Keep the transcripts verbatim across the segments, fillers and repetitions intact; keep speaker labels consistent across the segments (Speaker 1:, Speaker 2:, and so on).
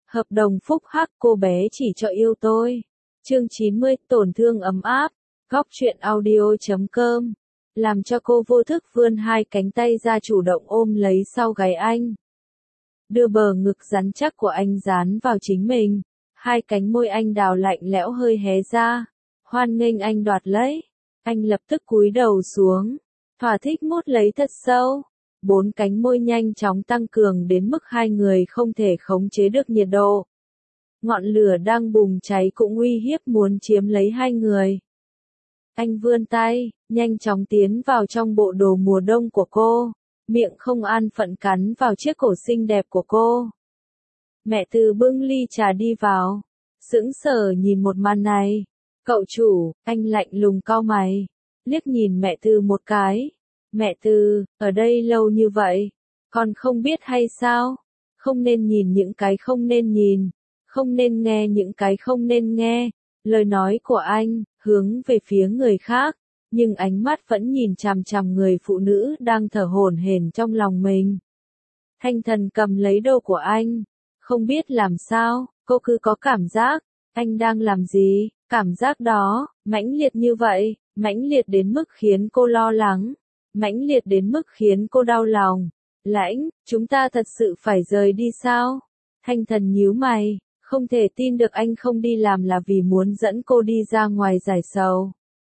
Speaker 1: Hợp đồng phúc hắc cô bé chỉ cho yêu tôi. Chương chín mươi, tổn thương ấm áp. Góc truyện audio chấm com. Làm cho cô vô thức vươn hai cánh tay ra chủ động ôm lấy sau gáy anh. Đưa bờ ngực rắn chắc của anh dán vào chính mình. Hai cánh môi anh đào lạnh lẽo hơi hé ra. Hoan nghênh anh đoạt lấy. Anh lập tức cúi đầu xuống. Thỏa thích mút lấy thật sâu. Bốn cánh môi nhanh chóng tăng cường đến mức hai người không thể khống chế được nhiệt độ. Ngọn lửa đang bùng cháy cũng uy hiếp muốn chiếm lấy hai người. Anh vươn tay, nhanh chóng tiến vào trong bộ đồ mùa đông của cô, miệng không an phận cắn vào chiếc cổ xinh đẹp của cô. Mẹ Từ bưng ly trà đi vào, sững sờ nhìn một màn này. Cậu chủ, anh lạnh lùng cau mày, liếc nhìn mẹ Từ một cái. Mẹ Từ, ở đây lâu như vậy, con không biết hay sao? Không nên nhìn những cái không nên nhìn, không nên nghe những cái không nên nghe. Lời nói của anh, hướng về phía người khác, nhưng ánh mắt vẫn nhìn chằm chằm người phụ nữ đang thở hổn hển trong lòng mình. Thanh Thần cầm lấy đồ của anh, không biết làm sao, cô cứ có cảm giác, anh đang làm gì, cảm giác đó, mãnh liệt như vậy, mãnh liệt đến mức khiến cô lo lắng, mãnh liệt đến mức khiến cô đau lòng. Lãnh, chúng ta thật sự phải rời đi sao? Thanh Thần nhíu mày. Không thể tin được anh không đi làm là vì muốn dẫn cô đi ra ngoài giải sầu.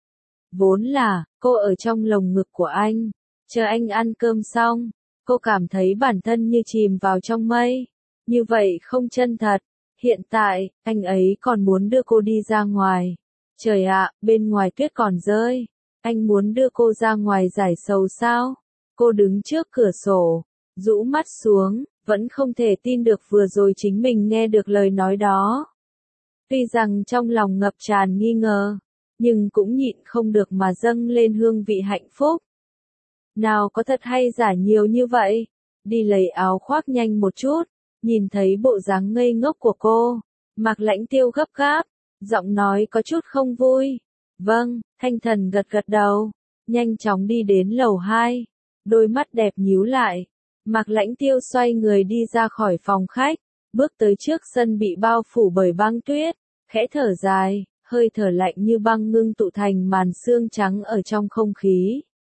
Speaker 1: Vốn là, cô ở trong lồng ngực của anh, chờ anh ăn cơm xong, cô cảm thấy bản thân như chìm vào trong mây. Như vậy không chân thật. Hiện tại, anh ấy còn muốn đưa cô đi ra ngoài. Trời ạ, bên ngoài tuyết còn rơi. Anh muốn đưa cô ra ngoài giải sầu sao? Cô đứng trước cửa sổ, rũ mắt xuống. Vẫn không thể tin được vừa rồi chính mình nghe được lời nói đó. Tuy rằng trong lòng ngập tràn nghi ngờ, nhưng cũng nhịn không được mà dâng lên hương vị hạnh phúc. Nào có thật hay giả nhiều như vậy? Đi lấy áo khoác nhanh một chút, nhìn thấy bộ dáng ngây ngốc của cô. Mạc Lãnh Tiêu gấp gáp, giọng nói có chút không vui. Vâng, Thanh Thần gật gật đầu, nhanh chóng đi đến lầu hai, đôi mắt đẹp nhíu lại. Mạc Lãnh Tiêu xoay người đi ra khỏi phòng khách, bước tới trước sân bị bao phủ bởi băng tuyết, khẽ thở dài, hơi thở lạnh như băng ngưng tụ thành màn sương trắng ở trong không khí.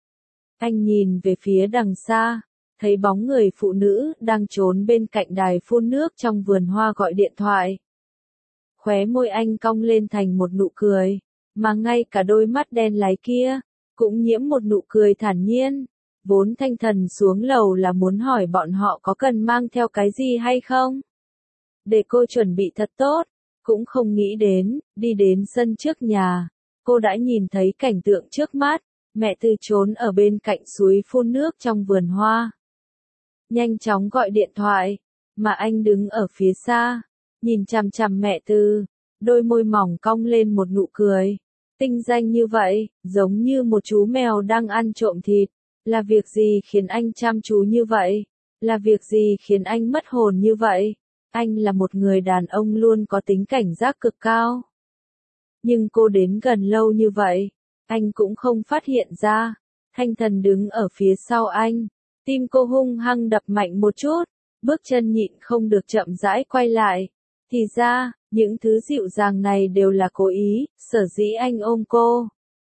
Speaker 1: Anh nhìn về phía đằng xa, thấy bóng người phụ nữ đang trốn bên cạnh đài phun nước trong vườn hoa gọi điện thoại. Khóe môi anh cong lên thành một nụ cười, mà ngay cả đôi mắt đen láy kia, cũng nhiễm một nụ cười thản nhiên. Vốn Thanh Thần xuống lầu là muốn hỏi bọn họ có cần mang theo cái gì hay không? Để cô chuẩn bị thật tốt, cũng không nghĩ đến, đi đến sân trước nhà, cô đã nhìn thấy cảnh tượng trước mắt, mẹ Từ trốn ở bên cạnh suối phun nước trong vườn hoa. Nhanh chóng gọi điện thoại, mà anh đứng ở phía xa, nhìn chằm chằm mẹ Từ, đôi môi mỏng cong lên một nụ cười, tinh danh như vậy, giống như một chú mèo đang ăn trộm thịt. Là việc gì khiến anh chăm chú như vậy? Là việc gì khiến anh mất hồn như vậy? Anh là một người đàn ông luôn có tính cảnh giác cực cao. Nhưng cô đến gần lâu như vậy, anh cũng không phát hiện ra. Thanh Thần đứng ở phía sau anh, tim cô hung hăng đập mạnh một chút, bước chân nhịn không được chậm rãi quay lại. Thì ra, những thứ dịu dàng này đều là cố ý, sở dĩ anh ôm cô.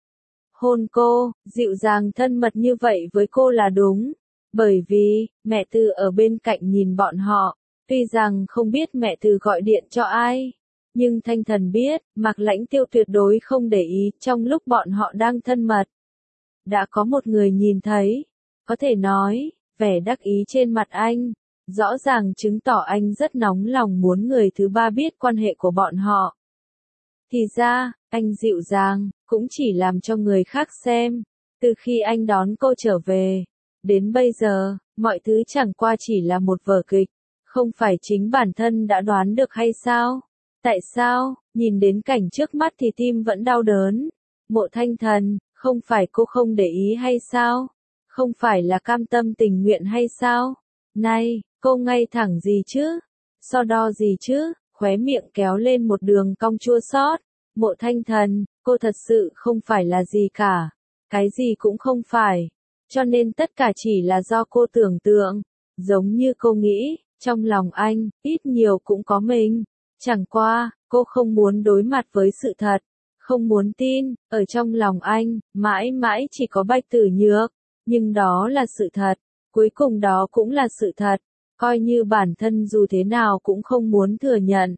Speaker 1: Hôn cô, dịu dàng thân mật như vậy với cô là đúng. Bởi vì, mẹ Từ ở bên cạnh nhìn bọn họ, tuy rằng không biết mẹ Từ gọi điện cho ai. Nhưng Thanh Thần biết, Mạc Lãnh Tiêu tuyệt đối không để ý trong lúc bọn họ đang thân mật. Đã có một người nhìn thấy, có thể nói, vẻ đắc ý trên mặt anh, rõ ràng chứng tỏ anh rất nóng lòng muốn người thứ ba biết quan hệ của bọn họ. Thì ra, anh dịu dàng, cũng chỉ làm cho người khác xem. Từ khi anh đón cô trở về, đến bây giờ, mọi thứ chẳng qua chỉ là một vở kịch. Không phải chính bản thân đã đoán được hay sao? Tại sao, nhìn đến cảnh trước mắt thì tim vẫn đau đớn? Mộ Thanh Thần, không phải cô không để ý hay sao? Không phải là cam tâm tình nguyện hay sao? Này, cô ngay thẳng gì chứ? So đo gì chứ? Khóe miệng kéo lên một đường cong chua xót. Mộ Thanh Thần, cô thật sự không phải là gì cả. Cái gì cũng không phải. Cho nên tất cả chỉ là do cô tưởng tượng. Giống như cô nghĩ, Trong lòng anh, ít nhiều cũng có mình. Chẳng qua, cô không muốn đối mặt với sự thật. Không muốn tin, ở trong lòng anh, mãi mãi chỉ có Bạch Tử Nhược. Nhưng đó là sự thật. Cuối cùng đó cũng là sự thật. Coi như bản thân dù thế nào cũng không muốn thừa nhận.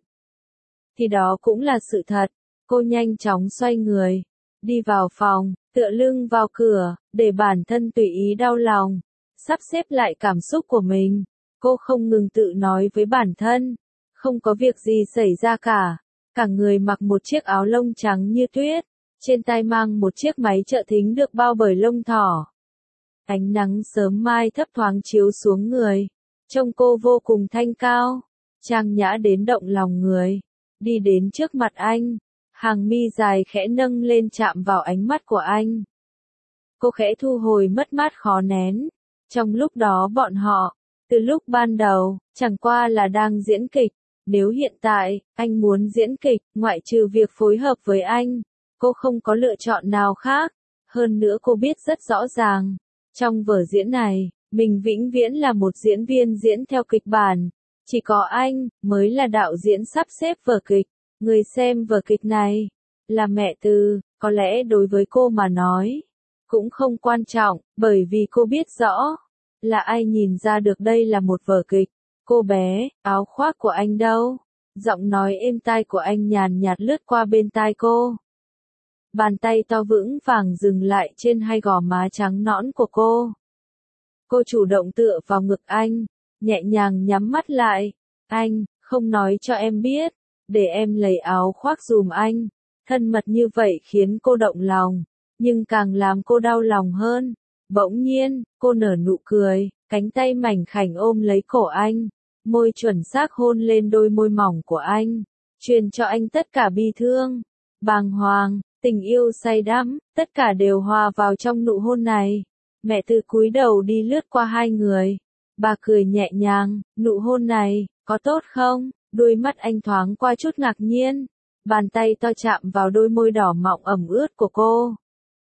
Speaker 1: Thì đó cũng là sự thật. Cô nhanh chóng xoay người. Đi vào phòng, tựa lưng vào cửa, để bản thân tùy ý đau lòng. Sắp xếp lại cảm xúc của mình. Cô không ngừng tự nói với bản thân. Không có việc gì xảy ra cả. Cả người mặc một chiếc áo lông trắng như tuyết. Trên tay mang một chiếc máy trợ thính được bao bởi lông thỏ. Ánh nắng sớm mai thấp thoáng chiếu xuống người. Trông cô vô cùng thanh cao. Trang nhã đến động lòng người. Đi đến trước mặt anh. Hàng mi dài khẽ nâng lên chạm vào ánh mắt của anh. Cô khẽ thu hồi mất mát khó nén. Trong lúc đó bọn họ, từ lúc ban đầu, chẳng qua là đang diễn kịch. Nếu hiện tại, anh muốn diễn kịch, ngoại trừ việc phối hợp với anh, cô không có lựa chọn nào khác. Hơn nữa cô biết rất rõ ràng, trong vở diễn này, mình vĩnh viễn là một diễn viên diễn theo kịch bản. Chỉ có anh, mới là đạo diễn sắp xếp vở kịch. Người xem vở kịch này, là mẹ Từ, có lẽ đối với cô mà nói, cũng không quan trọng, bởi vì cô biết rõ, là ai nhìn ra được đây là một vở kịch. Cô bé, áo khoác của anh đâu? Giọng nói êm tai của anh nhàn nhạt lướt qua bên tai cô. Bàn tay to vững vàng dừng lại trên hai gò má trắng nõn của cô. Cô chủ động tựa vào ngực anh, nhẹ nhàng nhắm mắt lại. Anh, không nói cho em biết, để em lấy áo khoác dùm anh. Thân mật như vậy khiến cô động lòng, nhưng càng làm cô đau lòng hơn. Bỗng nhiên, cô nở nụ cười, cánh tay mảnh khảnh ôm lấy cổ anh, môi chuẩn xác hôn lên đôi môi mỏng của anh, truyền cho anh tất cả bi thương, bàng hoàng, tình yêu say đắm, tất cả đều hòa vào trong nụ hôn này. Mẹ Từ cúi đầu đi lướt qua hai người, bà cười nhẹ nhàng, nụ hôn này, có tốt không? Đôi mắt anh thoáng qua chút ngạc nhiên, bàn tay to chạm vào đôi môi đỏ mọng ẩm ướt của cô.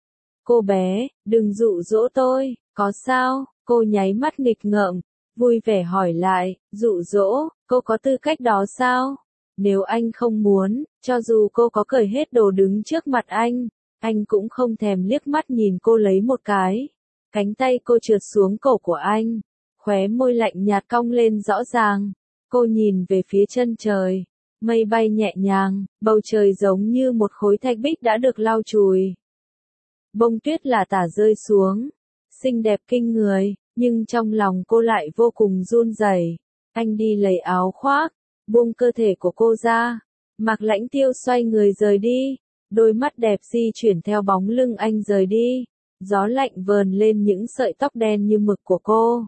Speaker 1: Cô bé, đừng dụ dỗ tôi, có sao? Cô nháy mắt nghịch ngợm, vui vẻ hỏi lại, dụ dỗ, cô có tư cách đó sao? Nếu anh không muốn, cho dù cô có cởi hết đồ đứng trước mặt anh, anh cũng không thèm liếc mắt nhìn cô lấy một cái. Cánh tay cô trượt xuống cổ của anh, khóe môi lạnh nhạt cong lên rõ ràng. Cô nhìn về phía chân trời, mây bay nhẹ nhàng, bầu trời giống như một khối thạch bích đã được lau chùi. Bông tuyết lả tả rơi xuống, xinh đẹp kinh người, nhưng trong lòng cô lại vô cùng run rẩy. Anh đi lấy áo khoác, buông cơ thể của cô ra. Mạc Lãnh Tiêu xoay người rời đi, đôi mắt đẹp di chuyển theo bóng lưng anh rời đi. Gió lạnh vờn lên những sợi tóc đen như mực của cô.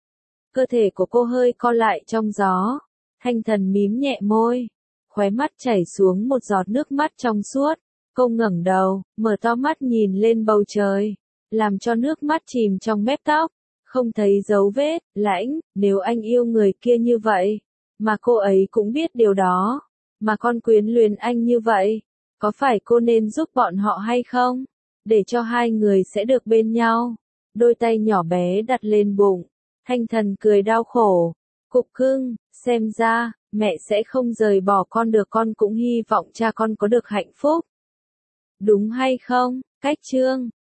Speaker 1: Cơ thể của cô hơi co lại trong gió. Thanh Thần mím nhẹ môi, khóe mắt chảy xuống một giọt nước mắt trong suốt. Cô ngẩng đầu, mở to mắt nhìn lên bầu trời, làm cho nước mắt chìm trong mép tóc, không thấy dấu vết. Lãnh, nếu anh yêu người kia như vậy, mà cô ấy cũng biết điều đó, mà con quyến luyến anh như vậy, có phải cô nên giúp bọn họ hay không? Để cho hai người sẽ được bên nhau. Đôi tay nhỏ bé đặt lên bụng, Thanh Thần cười đau khổ. Cục cưng, xem ra, mẹ sẽ không rời bỏ con được, con cũng hy vọng cha con có được hạnh phúc. Đúng hay không? Cách chương